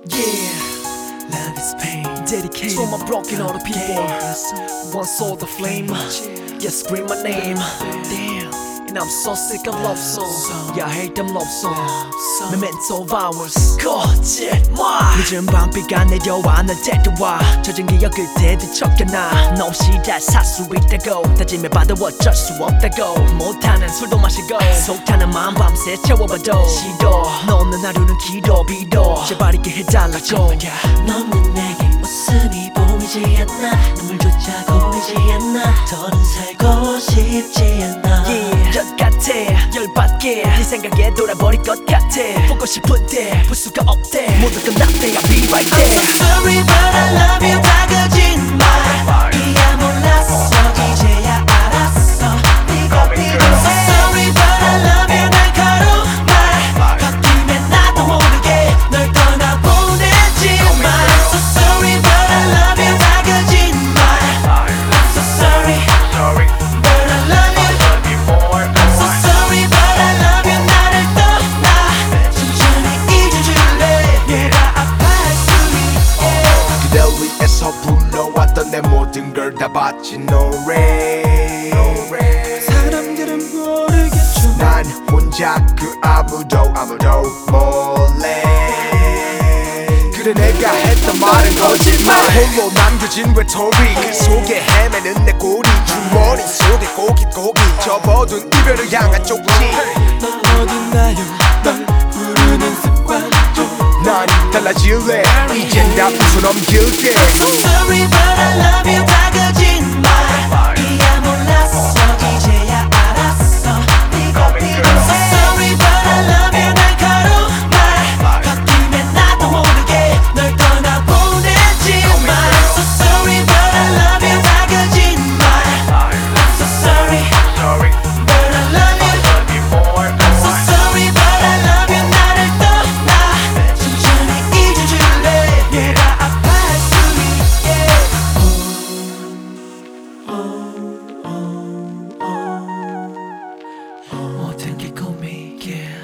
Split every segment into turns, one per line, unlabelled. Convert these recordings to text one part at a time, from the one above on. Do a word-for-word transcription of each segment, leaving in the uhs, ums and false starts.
Yeah, love is pain. Dedicated to all my broken hearted people. One soul the flame. Yeah, scream my name. Damn, and I'm so sick of love songs. Yeah, I hate them love songs. Memento of ours. 거짓말. 늦은 밤비가 내려와 널 데려와 젖은 기억 그때 뒤척여놔. 너 없이 잘 살 수 있다고 다짐해봐도 어쩔 수 없다고. 못하는 술도 마시고 속 타는 마음 밤새 채워봐도 싫어. 너 없는 하루는 길어 빌어 제발 있게 해달라줘.
너는 내게 웃음이 보이지 않나. 눈물조차 고이지 않나. 더는 살고 싶지 않아.
Yeah, 열 같아 열받게 네 생각에 돌아버릴 것 같아. 보고 싶은데 볼 수가 없대. 모두 끝났대 I'll be right there.
I'm so sorry but I love you 다 거짓말. 이야 몰랐어 이제야 알았어 네가 필요. I'm so sorry but I love you 날카로운 말. 바뀌면 나도 모르게 널 떠나보내지만. I'm so sorry but I love you 다 거짓말. I'm so sorry but I love you. I'm so sorry but I love you 나를 떠나 천천히 잊어줄래. 내가 아파할 수 있게.
그댈 위해서 불러왔던 내 모든 걸 다 바친 노래.
사람들은 모르겠죠.
난 혼자 그 아무도 아무도 몰래. 그래 내가 했던 말은 거짓말. 홀로 남겨진 외톨이 그 속에 헤매는 내 꼬리. 주머니 속에 고깃고기 접어둔 이별을 향한 쪽지.
넌 어딨나요 널 부르는 습관도.
난 달라질래 이젠 다 웃어 넘길게.
I'm sorry but I love you 다 거짓말. 이야 몰랐어 이제야 알았어 네가 필요. I'm so sorry but I love you 날카로운 말. 바뀌면 나도 모르게 널 떠나보내지만. I'm so sorry but I love you 다 거짓말. I'm so sorry but I love you. I'm so sorry but I love you 나를 떠나 천천히 잊어줄래. 내가 아파할 수 있게.
모든 게 꿈이길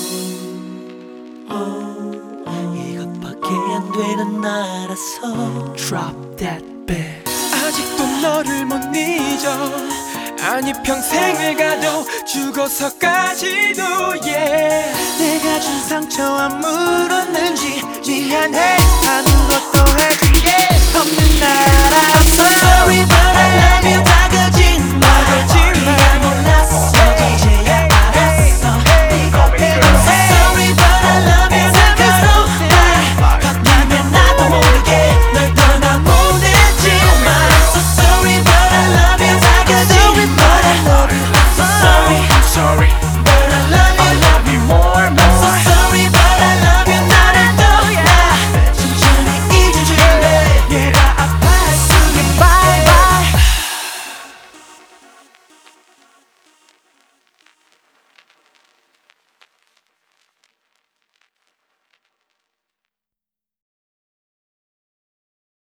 이것밖에 안 되는 나라서.
Drop that beat.
아직도 너를 못 잊어. 아니 평생을 가도 죽어서까지도 yeah.
내가 준 상처와 물었는지 미안해 하는 것도 해지에 없는 나라. I'm so sorry but